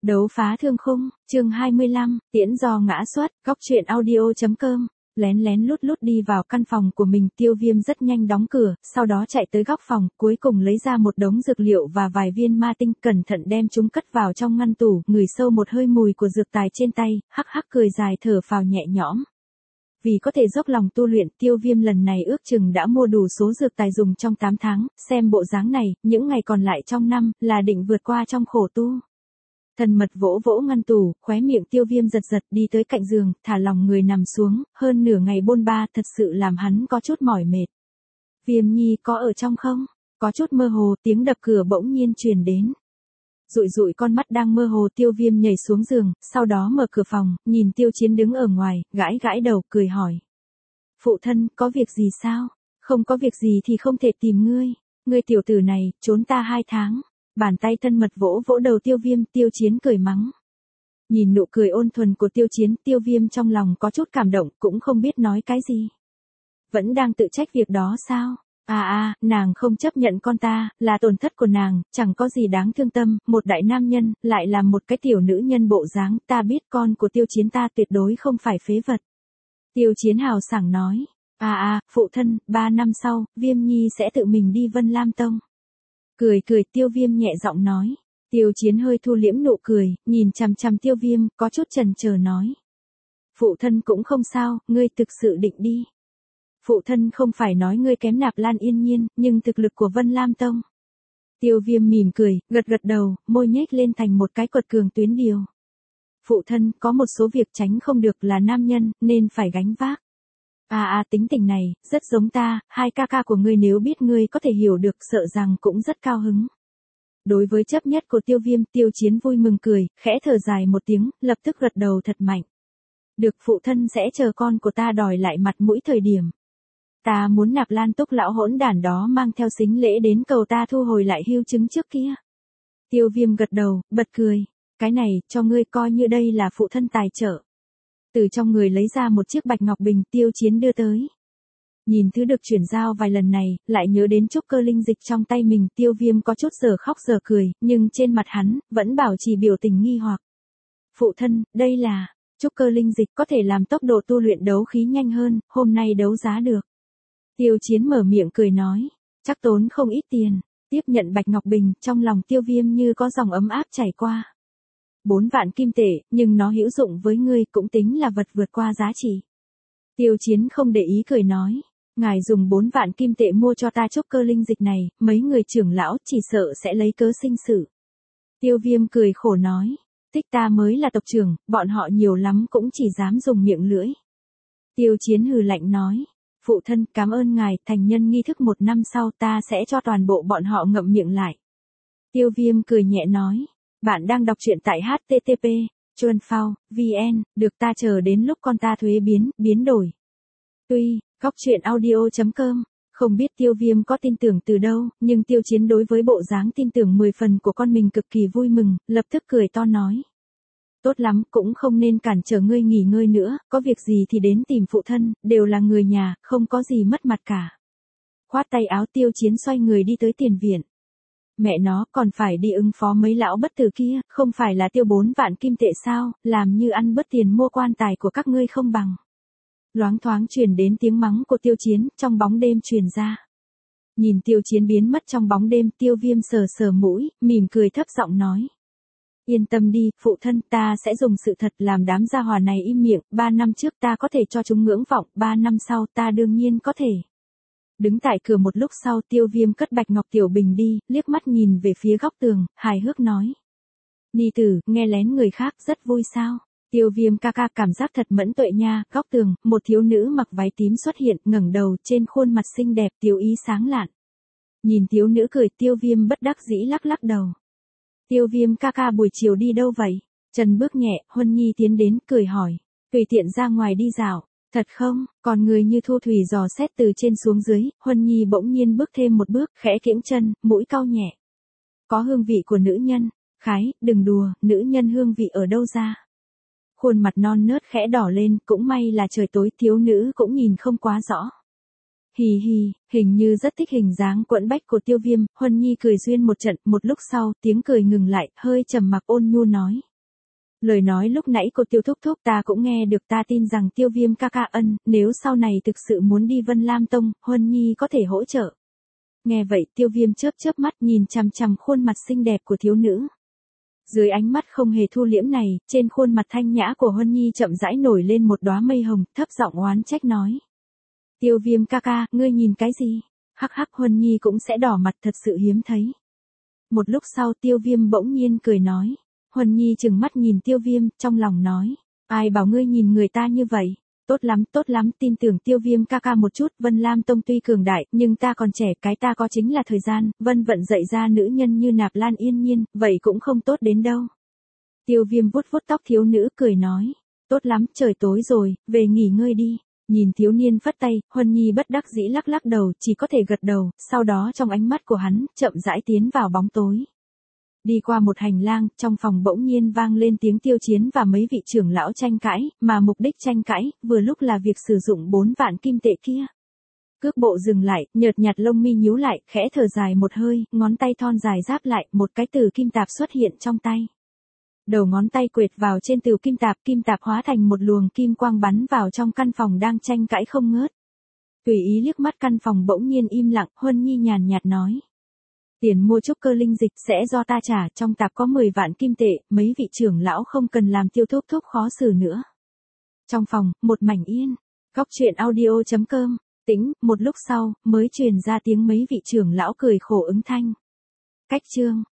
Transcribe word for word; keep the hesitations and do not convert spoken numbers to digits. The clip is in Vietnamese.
Đấu phá thương khung, chương hai mươi lăm, tiễn do ngã xuất, góc truyện audio.com. Lén lén lút lút đi vào căn phòng của mình, Tiêu Viêm rất nhanh đóng cửa, sau đó chạy tới góc phòng, cuối cùng lấy ra một đống dược liệu và vài viên ma tinh, cẩn thận đem chúng cất vào trong ngăn tủ, ngửi sâu một hơi mùi của dược tài trên tay, hắc hắc cười dài thở phào nhẹ nhõm. Vì có thể dốc lòng tu luyện, Tiêu Viêm lần này ước chừng đã mua đủ số dược tài dùng trong tám tháng, xem bộ dáng này, những ngày còn lại trong năm, là định vượt qua trong khổ tu. Thần mật vỗ vỗ ngăn tủ, khóe miệng Tiêu Viêm giật giật đi tới cạnh giường, thả lòng người nằm xuống, hơn nửa ngày bôn ba thật sự làm hắn có chút mỏi mệt. Viêm Nhi có ở trong không? Có chút mơ hồ, tiếng đập cửa bỗng nhiên truyền đến. Dụi dụi con mắt đang mơ hồ, Tiêu Viêm nhảy xuống giường, sau đó mở cửa phòng, nhìn Tiêu Chiến đứng ở ngoài, gãi gãi đầu, cười hỏi. Phụ thân, có việc gì sao? Không có việc gì thì không thể tìm ngươi. Ngươi tiểu tử này, trốn ta hai tháng. Bàn tay thân mật vỗ vỗ đầu Tiêu Viêm, Tiêu Chiến cười mắng. Nhìn nụ cười ôn thuần của Tiêu Chiến, Tiêu Viêm trong lòng có chút cảm động, cũng không biết nói cái gì. Vẫn đang tự trách việc đó sao? À à, nàng không chấp nhận con ta, là tổn thất của nàng, chẳng có gì đáng thương tâm, một đại nam nhân, lại là một cái tiểu nữ nhân bộ dáng, ta biết con của Tiêu Chiến ta tuyệt đối không phải phế vật. Tiêu Chiến hào sảng nói. À à, phụ thân, ba năm sau, Viêm Nhi sẽ tự mình đi Vân Lam Tông. Cười cười, Tiêu Viêm nhẹ giọng nói. Tiêu Chiến hơi thu liễm nụ cười, nhìn chằm chằm Tiêu Viêm, có chút chần chờ nói. Phụ thân cũng không sao, ngươi thực sự định đi. Phụ thân không phải nói ngươi kém Nạp Lan Yên Nhiên, nhưng thực lực của Vân Lam Tông. Tiêu Viêm mỉm cười, gật gật đầu, môi nhếch lên thành một cái quật cường tuyến điều. Phụ thân, có một số việc tránh không được, là nam nhân, nên phải gánh vác. À à, tính tình này, rất giống ta, hai ca ca của ngươi nếu biết ngươi có thể hiểu được, sợ rằng cũng rất cao hứng. Đối với chấp nhất của Tiêu Viêm, Tiêu Chiến vui mừng cười, khẽ thở dài một tiếng, lập tức gật đầu thật mạnh. Được, phụ thân sẽ chờ con của ta đòi lại mặt mũi thời điểm. Ta muốn Nạp Lan Túc lão hỗn đản đó mang theo sính lễ đến cầu ta thu hồi lại hưu chứng trước kia. Tiêu Viêm gật đầu, bật cười. Cái này, cho ngươi coi như đây là phụ thân tài trợ. Từ trong người lấy ra một chiếc bạch ngọc bình, Tiêu Chiến đưa tới. Nhìn thứ được chuyển giao vài lần này, lại nhớ đến trúc cơ linh dịch trong tay mình, Tiêu Viêm có chút giờ khóc giờ cười, nhưng trên mặt hắn, vẫn bảo trì biểu tình nghi hoặc. Phụ thân, đây là, trúc cơ linh dịch có thể làm tốc độ tu luyện đấu khí nhanh hơn, hôm nay đấu giá được. Tiêu Chiến mở miệng cười nói, chắc tốn không ít tiền, tiếp nhận bạch ngọc bình, trong lòng Tiêu Viêm như có dòng ấm áp chảy qua. Bốn vạn kim tệ, nhưng nó hữu dụng với ngươi cũng tính là vật vượt qua giá trị. Tiêu Chiến không để ý cười nói, ngài dùng bốn vạn kim tệ mua cho ta trúc cơ linh dịch này, mấy người trưởng lão chỉ sợ sẽ lấy cớ sinh sự. Tiêu Viêm cười khổ nói, tích ta mới là tộc trưởng, bọn họ nhiều lắm cũng chỉ dám dùng miệng lưỡi. Tiêu Chiến hừ lạnh nói, phụ thân, cảm ơn ngài, thành nhân nghi thức một năm sau ta sẽ cho toàn bộ bọn họ ngậm miệng lại. Tiêu Viêm cười nhẹ nói. Bạn đang đọc truyện tại h t t p chuan phao chấm vn, được ta chờ đến lúc con ta thuế biến, biến đổi. Tuy, góc truyện audio.com, không biết Tiêu Viêm có tin tưởng từ đâu, nhưng Tiêu Chiến đối với bộ dáng tin tưởng mười phần của con mình cực kỳ vui mừng, lập tức cười to nói. Tốt lắm, cũng không nên cản trở ngươi nghỉ ngơi nữa, có việc gì thì đến tìm phụ thân, đều là người nhà, không có gì mất mặt cả. Khoát tay áo, Tiêu Chiến xoay người đi tới tiền viện. Mẹ nó, còn phải đi ứng phó mấy lão bất tử kia, không phải là tiêu bốn vạn kim tệ sao, làm như ăn bớt tiền mua quan tài của các ngươi không bằng. Loáng thoáng truyền đến tiếng mắng của Tiêu Chiến, trong bóng đêm truyền ra. Nhìn Tiêu Chiến biến mất trong bóng đêm, Tiêu Viêm sờ sờ mũi, mỉm cười thấp giọng nói. Yên tâm đi, phụ thân, ta sẽ dùng sự thật làm đám gia hỏa này im miệng, ba năm trước ta có thể cho chúng ngưỡng vọng, ba năm sau ta đương nhiên có thể. Đứng tại cửa một lúc sau, Tiêu Viêm cất bạch ngọc tiểu bình đi, liếc mắt nhìn về phía góc tường, hài hước nói. Nhi tử, nghe lén người khác, rất vui sao? Tiêu Viêm ca ca cảm giác thật mẫn tuệ nha, góc tường, một thiếu nữ mặc váy tím xuất hiện, ngẩng đầu, trên khuôn mặt xinh đẹp, tiêu ý sáng lạn. Nhìn thiếu nữ cười, Tiêu Viêm bất đắc dĩ lắc lắc đầu. Tiêu Viêm ca ca buổi chiều đi đâu vậy? Trần bước nhẹ, Huân Nhi tiến đến, cười hỏi. Tùy tiện ra ngoài đi dạo. Thật không, còn người như thu thủy dò xét từ trên xuống dưới, Huân Nhi bỗng nhiên bước thêm một bước, khẽ kiễng chân, mũi cau nhẹ. Có hương vị của nữ nhân, khái, đừng đùa, nữ nhân hương vị ở đâu ra. Khuôn mặt non nớt khẽ đỏ lên, cũng may là trời tối, thiếu nữ cũng nhìn không quá rõ. Hì hì, hình như rất thích hình dáng quẫn bách của Tiêu Viêm, Huân Nhi cười duyên một trận, một lúc sau, tiếng cười ngừng lại, hơi trầm mặc ôn nhu nói, Lời nói lúc nãy của Tiêu thúc thúc ta cũng nghe được, ta tin rằng Tiêu Viêm ca ca ân, nếu sau này thực sự muốn đi Vân Lam Tông, Huân Nhi có thể hỗ trợ. Nghe vậy Tiêu Viêm chớp chớp mắt nhìn chằm chằm khuôn mặt xinh đẹp của thiếu nữ. Dưới ánh mắt không hề thu liễm này, trên khuôn mặt thanh nhã của Huân Nhi chậm rãi nổi lên một đóa mây hồng, thấp giọng oán trách nói. Tiêu Viêm ca ca, ngươi nhìn cái gì? Hắc hắc, Huân Nhi cũng sẽ đỏ mặt, thật sự hiếm thấy. Một lúc sau Tiêu Viêm bỗng nhiên cười nói. Huân Nhi trừng mắt nhìn Tiêu Viêm, trong lòng nói. Ai bảo ngươi nhìn người ta như vậy? Tốt lắm, tốt lắm, tin tưởng Tiêu Viêm ca ca một chút, Vân Lam Tông tuy cường đại, nhưng ta còn trẻ, cái ta có chính là thời gian, Vân vận dạy ra nữ nhân như Nạp Lan Yên Nhiên, vậy cũng không tốt đến đâu. Tiêu Viêm vuốt vuốt tóc thiếu nữ, cười nói. Tốt lắm, trời tối rồi, về nghỉ ngơi đi. Nhìn thiếu niên phất tay, Huân Nhi bất đắc dĩ lắc lắc đầu, chỉ có thể gật đầu, sau đó trong ánh mắt của hắn, chậm rãi tiến vào bóng tối. Đi qua một hành lang, trong phòng bỗng nhiên vang lên tiếng Tiêu Chiến và mấy vị trưởng lão tranh cãi, mà mục đích tranh cãi, vừa lúc là việc sử dụng bốn vạn kim tệ kia. Cước bộ dừng lại, nhợt nhạt lông mi nhíu lại, khẽ thở dài một hơi, ngón tay thon dài giáp lại, một cái từ kim tạp xuất hiện trong tay. Đầu ngón tay quệt vào trên từ kim tạp, kim tạp hóa thành một luồng kim quang bắn vào trong căn phòng đang tranh cãi không ngớt. Tùy ý liếc mắt căn phòng bỗng nhiên im lặng, Huân Nhi nhàn nhạt nói. Tiền mua trúc cơ linh dịch sẽ do ta trả, trong tạp có mười vạn kim tệ, mấy vị trưởng lão không cần làm Tiêu thúc thúc khó xử nữa. Trong phòng, một mảnh yên, góc truyện audio chấm com, tĩnh, một lúc sau, mới truyền ra tiếng mấy vị trưởng lão cười khổ ứng thanh. Cách chương.